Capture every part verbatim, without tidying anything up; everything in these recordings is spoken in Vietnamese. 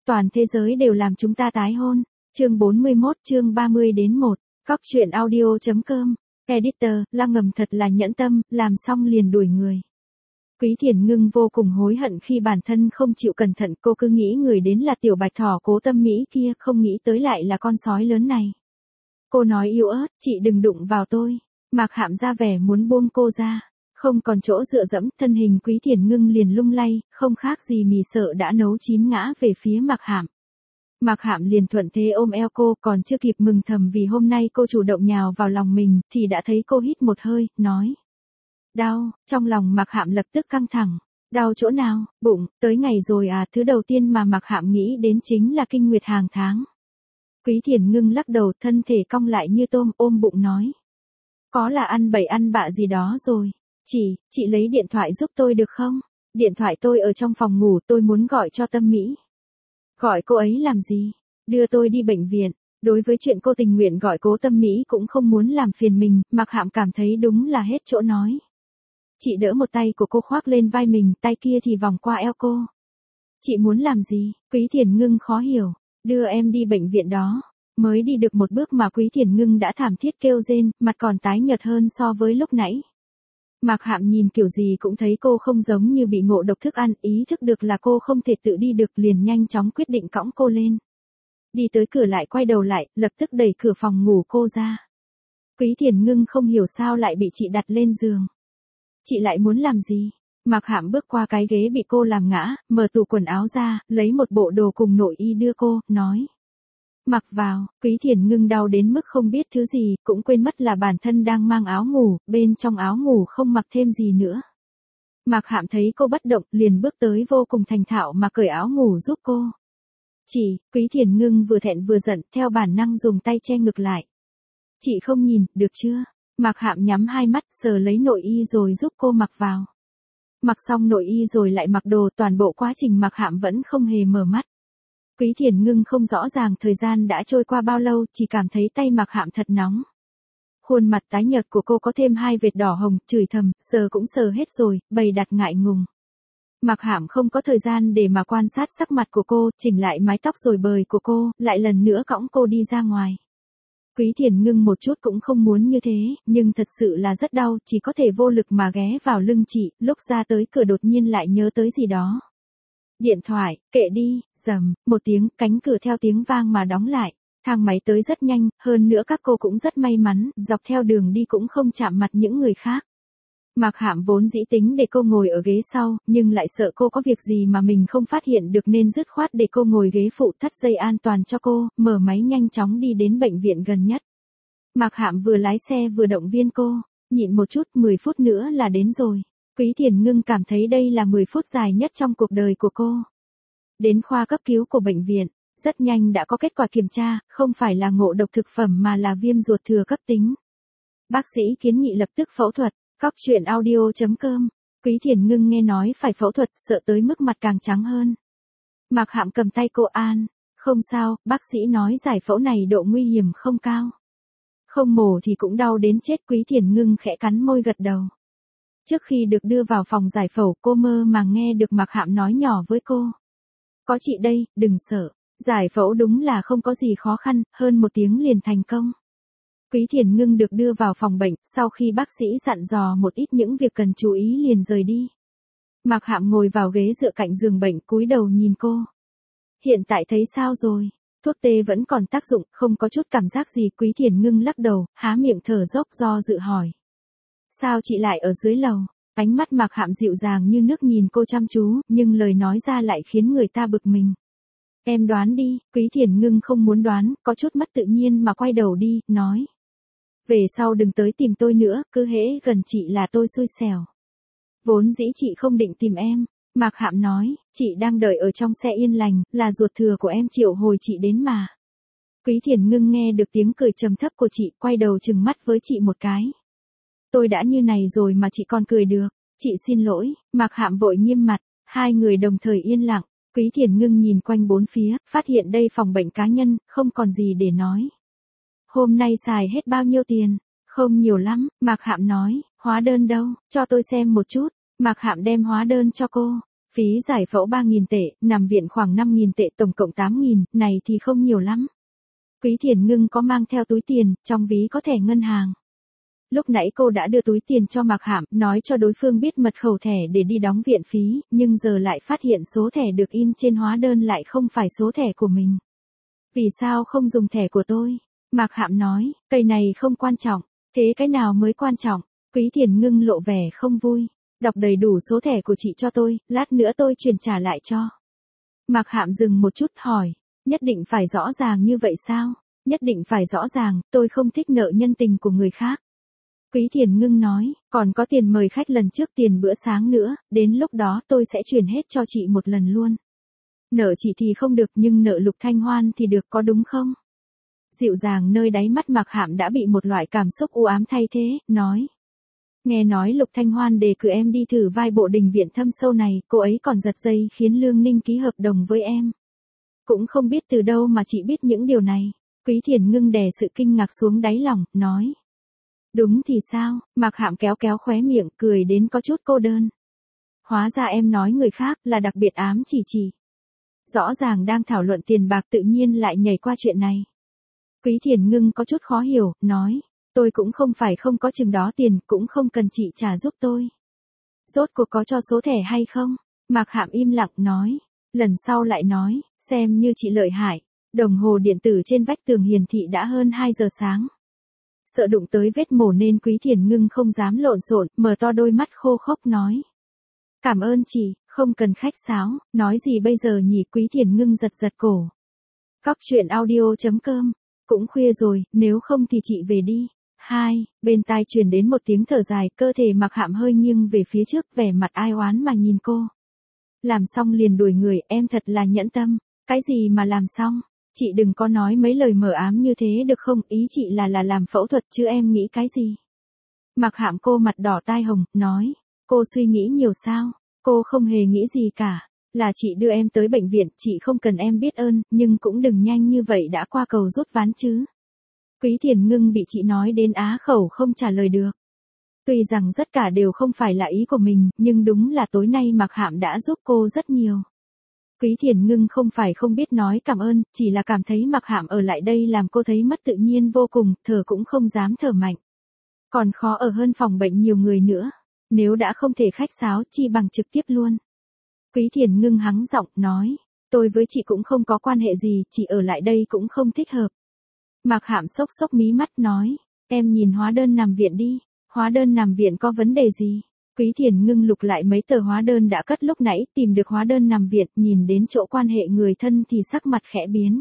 toàn thế giới đều làm chúng ta tái hôn. Chương bốn mươi mốt chương ba mươi đến một. Cóc truyện audio chấm com. Editor, Lam Ngầm thật là nhẫn tâm, làm xong liền đuổi người. Quý Thiền Ngưng vô cùng hối hận khi bản thân không chịu cẩn thận, cô cứ nghĩ người đến là tiểu bạch thỏ Cố Tâm Mỹ kia, không nghĩ tới lại là con sói lớn này. Cô nói yếu ớt, chị đừng đụng vào tôi. Mạc Hạm ra vẻ muốn buông cô ra. Không còn chỗ dựa dẫm, thân hình Quý Thiền Ngưng liền lung lay, không khác gì mì sợ đã nấu chín ngã về phía Mạc Hạm. Mạc Hạm liền thuận thế ôm eo cô, còn chưa kịp mừng thầm vì hôm nay cô chủ động nhào vào lòng mình, thì đã thấy cô hít một hơi, nói. Đau, trong lòng Mạc Hạm lập tức căng thẳng. Đau chỗ nào? Bụng, tới ngày rồi à, thứ đầu tiên mà Mạc Hạm nghĩ đến chính là kinh nguyệt hàng tháng. Quý Thiền Ngưng lắc đầu, thân thể cong lại như tôm, ôm bụng nói. Có là ăn bậy ăn bạ gì đó rồi. Chị, chị lấy điện thoại giúp tôi được không? Điện thoại tôi ở trong phòng ngủ, tôi muốn gọi cho Tâm Mỹ. Gọi cô ấy làm gì? Đưa tôi đi bệnh viện. Đối với chuyện cô tình nguyện gọi Cố Tâm Mỹ cũng không muốn làm phiền mình, Mạc Hạm cảm thấy đúng là hết chỗ nói. Chị đỡ một tay của cô khoác lên vai mình, tay kia thì vòng qua eo cô. Chị muốn làm gì? Quý Thiền Ngưng khó hiểu. Đưa em đi bệnh viện đó. Mới đi được một bước mà Quý Thiền Ngưng đã thảm thiết kêu rên, mặt còn tái nhợt hơn so với lúc nãy. Mạc Hạm nhìn kiểu gì cũng thấy cô không giống như bị ngộ độc thức ăn, ý thức được là cô không thể tự đi được, liền nhanh chóng quyết định cõng cô lên. Đi tới cửa lại quay đầu lại, lập tức đẩy cửa phòng ngủ cô ra. Quý Thiền Ngưng không hiểu sao lại bị chị đặt lên giường. Chị lại muốn làm gì? Mạc Hạm bước qua cái ghế bị cô làm ngã, mở tủ quần áo ra, lấy một bộ đồ cùng nội y đưa cô, nói. Mặc vào. Quý Thiền Ngưng đau đến mức không biết thứ gì, cũng quên mất là bản thân đang mang áo ngủ, bên trong áo ngủ không mặc thêm gì nữa. Mạc Hạm thấy cô bất động, liền bước tới vô cùng thành thạo mà cởi áo ngủ giúp cô. Chỉ, Quý Thiền Ngưng vừa thẹn vừa giận, theo bản năng dùng tay che ngực lại. Chị không nhìn, được chưa? Mạc Hạm nhắm hai mắt, sờ lấy nội y rồi giúp cô mặc vào. Mặc xong nội y rồi lại mặc đồ, toàn bộ quá trình Mạc Hạm vẫn không hề mở mắt. Quý Thiền Ngưng không rõ ràng thời gian đã trôi qua bao lâu, chỉ cảm thấy tay Mạc Hạm thật nóng. Khuôn mặt tái nhợt của cô có thêm hai vệt đỏ hồng, chửi thầm, sờ cũng sờ hết rồi, bày đặt ngại ngùng. Mạc Hạm không có thời gian để mà quan sát sắc mặt của cô, chỉnh lại mái tóc rồi bời của cô, lại lần nữa cõng cô đi ra ngoài. Quý Thiền Ngưng một chút cũng không muốn như thế, nhưng thật sự là rất đau, chỉ có thể vô lực mà ghé vào lưng chị, lúc ra tới cửa đột nhiên lại nhớ tới gì đó. Điện thoại, kệ đi, rầm, một tiếng, cánh cửa theo tiếng vang mà đóng lại. Thang máy tới rất nhanh, hơn nữa các cô cũng rất may mắn, dọc theo đường đi cũng không chạm mặt những người khác. Mạc Hạm vốn dĩ tính để cô ngồi ở ghế sau, nhưng lại sợ cô có việc gì mà mình không phát hiện được nên dứt khoát để cô ngồi ghế phụ, thắt dây an toàn cho cô, mở máy nhanh chóng đi đến bệnh viện gần nhất. Mạc Hạm vừa lái xe vừa động viên cô, nhịn một chút, mười phút nữa là đến rồi. Quý Thiền Ngưng cảm thấy đây là mười phút dài nhất trong cuộc đời của cô. Đến khoa cấp cứu của bệnh viện, rất nhanh đã có kết quả kiểm tra, không phải là ngộ độc thực phẩm mà là viêm ruột thừa cấp tính. Bác sĩ kiến nghị lập tức phẫu thuật. Cóc truyện audio chấm com. Quý Thiền Ngưng nghe nói phải phẫu thuật, sợ tới mức mặt càng trắng hơn. Mạc Hạm cầm tay cô an. Không sao, bác sĩ nói giải phẫu này độ nguy hiểm không cao. Không mổ thì cũng đau đến chết. Quý Thiền Ngưng khẽ cắn môi gật đầu. Trước khi được đưa vào phòng giải phẫu, cô mơ màng nghe được Mạc Hạm nói nhỏ với cô. Có chị đây, đừng sợ. Giải phẫu đúng là không có gì khó khăn, hơn một tiếng liền thành công. Quý Thiền Ngưng được đưa vào phòng bệnh, sau khi bác sĩ dặn dò một ít những việc cần chú ý liền rời đi. Mạc Hạm ngồi vào ghế dựa cạnh giường bệnh, cúi đầu nhìn cô. Hiện tại thấy sao rồi? Thuốc tê vẫn còn tác dụng, không có chút cảm giác gì. Quý Thiền Ngưng lắc đầu, há miệng thở dốc do dự hỏi. Sao chị lại ở dưới lầu? Ánh mắt Mạc Hạm dịu dàng như nước nhìn cô chăm chú, nhưng lời nói ra lại khiến người ta bực mình. Em đoán đi. Quý Thiền Ngưng không muốn đoán, có chút mất tự nhiên mà quay đầu đi, nói. Về sau đừng tới tìm tôi nữa, cứ hễ gần chị là tôi xui xẻo. Vốn dĩ chị không định tìm em. Mạc Hạm nói, chị đang đợi ở trong xe yên lành, là ruột thừa của em triệu hồi chị đến mà. Quý Thiền Ngưng nghe được tiếng cười trầm thấp của chị, quay đầu trừng mắt với chị một cái. Tôi đã như này rồi mà chị còn cười được. Chị xin lỗi. Mạc Hạm vội nghiêm mặt. Hai người đồng thời yên lặng. Quý Thiền Ngưng nhìn quanh bốn phía, phát hiện đây phòng bệnh cá nhân, không còn gì để nói. Hôm nay xài hết bao nhiêu tiền? Không nhiều lắm. Mạc Hạm nói. Hóa đơn đâu? Cho tôi xem một chút. Mạc Hạm đem hóa đơn cho cô. Phí giải phẫu ba nghìn tệ, nằm viện khoảng năm nghìn tệ, tổng cộng tám nghìn, này thì không nhiều lắm. Quý Thiền Ngưng có mang theo túi tiền, trong ví có thẻ ngân hàng. Lúc nãy cô đã đưa túi tiền cho Mạc Hạm, nói cho đối phương biết mật khẩu thẻ để đi đóng viện phí, nhưng giờ lại phát hiện số thẻ được in trên hóa đơn lại không phải số thẻ của mình. Vì sao không dùng thẻ của tôi? Mạc Hạm nói, cây này không quan trọng, thế cái nào mới quan trọng? Quý Thiền Ngưng lộ vẻ không vui. Đọc đầy đủ số thẻ của chị cho tôi, lát nữa tôi chuyển trả lại cho. Mạc Hạm dừng một chút hỏi, nhất định phải rõ ràng như vậy sao? Nhất định phải rõ ràng, tôi không thích nợ nhân tình của người khác. Quý Thiền Ngưng nói, còn có tiền mời khách lần trước, tiền bữa sáng nữa, đến lúc đó tôi sẽ chuyển hết cho chị một lần luôn. Nợ chị thì không được nhưng nợ Lục Thanh Hoan thì được, có đúng không? Dịu dàng nơi đáy mắt Mạc Hạm đã bị một loại cảm xúc u ám thay thế, nói. Nghe nói Lục Thanh Hoan đề cử em đi thử vai bộ Đình Viện Thâm Sâu này, cô ấy còn giật dây khiến Lương Ninh ký hợp đồng với em. Cũng không biết từ đâu mà chị biết những điều này. Quý Thiền Ngưng đè sự kinh ngạc xuống đáy lòng, nói. Đúng thì sao? Mạc Hạm kéo kéo khóe miệng, cười đến có chút cô đơn. Hóa ra em nói người khác là đặc biệt ám chỉ chị. Rõ ràng đang thảo luận tiền bạc tự nhiên lại nhảy qua chuyện này. Quý Thiền Ngưng có chút khó hiểu, nói. Tôi cũng không phải không có chừng đó tiền, cũng không cần chị trả giúp tôi. Rốt cuộc có cho số thẻ hay không? Mạc Hạm im lặng nói. Lần sau lại nói, xem như chị lợi hại. Đồng hồ điện tử trên vách tường hiển thị đã hơn hai giờ sáng. Sợ đụng tới vết mổ nên Quý Thiền Ngưng không dám lộn xộn, mở to đôi mắt khô khốc nói. Cảm ơn chị, không cần khách sáo, nói gì bây giờ nhỉ? Quý Thiền Ngưng giật giật cổ. Cóc truyện audio chấm com, cũng khuya rồi, nếu không thì chị về đi. Hai, bên tai truyền đến một tiếng thở dài, cơ thể Mạc Hạm hơi nghiêng về phía trước, vẻ mặt ai oán mà nhìn cô. Làm xong liền đuổi người, em thật là nhẫn tâm. Cái gì mà làm xong? Chị đừng có nói mấy lời mờ ám như thế được không? Ý chị là là làm phẫu thuật chứ em nghĩ cái gì? Mạc Hạm cô mặt đỏ tai hồng, nói. Cô suy nghĩ nhiều sao? Cô không hề nghĩ gì cả. Là chị đưa em tới bệnh viện, chị không cần em biết ơn, nhưng cũng đừng nhanh như vậy đã qua cầu rút ván chứ. Quý Thiền Ngưng bị chị nói đến á khẩu không trả lời được. Tuy rằng tất cả đều không phải là ý của mình, nhưng đúng là tối nay Mạc Hạm đã giúp cô rất nhiều. Quý Thiền Ngưng không phải không biết nói cảm ơn, chỉ là cảm thấy Mạc Hạm ở lại đây làm cô thấy mất tự nhiên vô cùng, thở cũng không dám thở mạnh. Còn khó ở hơn phòng bệnh nhiều người nữa. Nếu đã không thể khách sáo, chi bằng trực tiếp luôn. Quý Thiền Ngưng hắng giọng, nói. Tôi với chị cũng không có quan hệ gì, chị ở lại đây cũng không thích hợp. Mạc Hạm sốc sốc mí mắt nói. Em nhìn hóa đơn nằm viện đi. Hóa đơn nằm viện có vấn đề gì? Quý Thiền Ngưng lục lại mấy tờ hóa đơn đã cất lúc nãy, tìm được hóa đơn nằm viện, nhìn đến chỗ quan hệ người thân thì sắc mặt khẽ biến.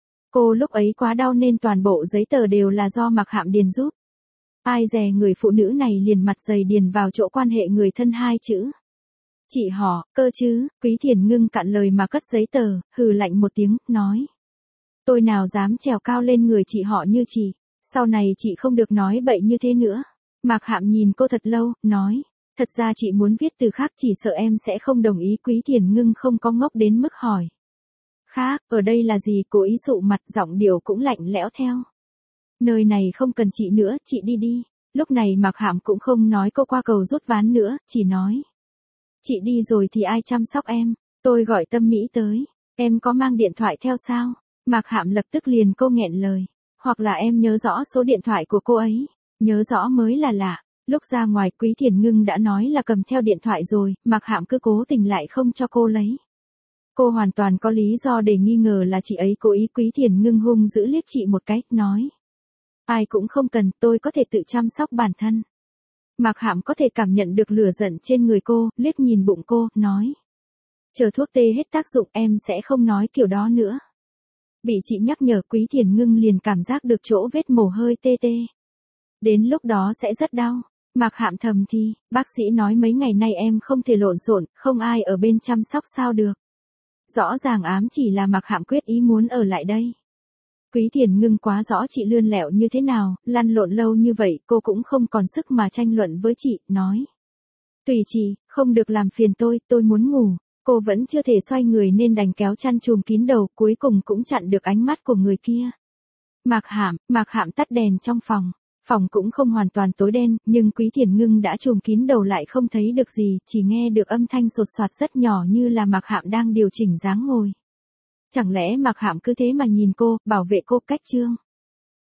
Cô lúc ấy quá đau nên toàn bộ giấy tờ đều là do Mạc Hạm điền giúp. Ai dè người phụ nữ này liền mặt dày điền vào chỗ quan hệ người thân hai chữ. Chị họ, cơ chứ? Quý Thiền Ngưng cạn lời mà cất giấy tờ, hừ lạnh một tiếng, nói. Tôi nào dám trèo cao lên người chị họ như chị, sau này chị không được nói bậy như thế nữa. Mạc Hạm nhìn cô thật lâu, nói. Thật ra chị muốn viết từ khác, chỉ sợ em sẽ không đồng ý. Quý Thiền Ngưng không có ngốc đến mức hỏi. Khác, ở đây là gì? Cô ý sụ mặt, giọng điệu cũng lạnh lẽo theo. Nơi này không cần chị nữa, chị đi đi. Lúc này Mạc Hạm cũng không nói cô qua cầu rút ván nữa, chỉ nói. Chị đi rồi thì ai chăm sóc em? Tôi gọi Tâm Mỹ tới. Em có mang điện thoại theo sao? Mạc Hạm lập tức liền cô nghẹn lời. Hoặc là em nhớ rõ số điện thoại của cô ấy. Nhớ rõ mới là lạ. Lúc ra ngoài Quý Thiền Ngưng đã nói là cầm theo điện thoại rồi, Mạc Hạm cứ cố tình lại không cho cô lấy. Cô hoàn toàn có lý do để nghi ngờ là chị ấy cố ý. Quý Thiền Ngưng hung dữ liếc chị một cái, nói. Ai cũng không cần, tôi có thể tự chăm sóc bản thân. Mạc Hạm có thể cảm nhận được lửa giận trên người cô, liếc nhìn bụng cô, nói. Chờ thuốc tê hết tác dụng em sẽ không nói kiểu đó nữa. Bị chị nhắc nhở Quý Thiền Ngưng liền cảm giác được chỗ vết mổ hơi tê tê. Đến lúc đó sẽ rất đau. Mạc Hạm thầm thì, bác sĩ nói mấy ngày nay em không thể lộn xộn, không ai ở bên chăm sóc sao được. Rõ ràng ám chỉ là Mạc Hạm quyết ý muốn ở lại đây. Quý Thiền Ngưng quá rõ chị lươn lẹo như thế nào, lăn lộn lâu như vậy, cô cũng không còn sức mà tranh luận với chị, nói. Tùy chị, không được làm phiền tôi, tôi muốn ngủ. Cô vẫn chưa thể xoay người nên đành kéo chăn trùm kín đầu, cuối cùng cũng chặn được ánh mắt của người kia. Mạc Hạm, Mạc Hạm tắt đèn trong phòng. Phòng cũng không hoàn toàn tối đen, nhưng Quý Thiền Ngưng đã trùm kín đầu lại không thấy được gì, chỉ nghe được âm thanh sột soạt rất nhỏ như là Mạc Hạm đang điều chỉnh dáng ngồi. Chẳng lẽ Mạc Hạm cứ thế mà nhìn cô, bảo vệ cô cách Trương?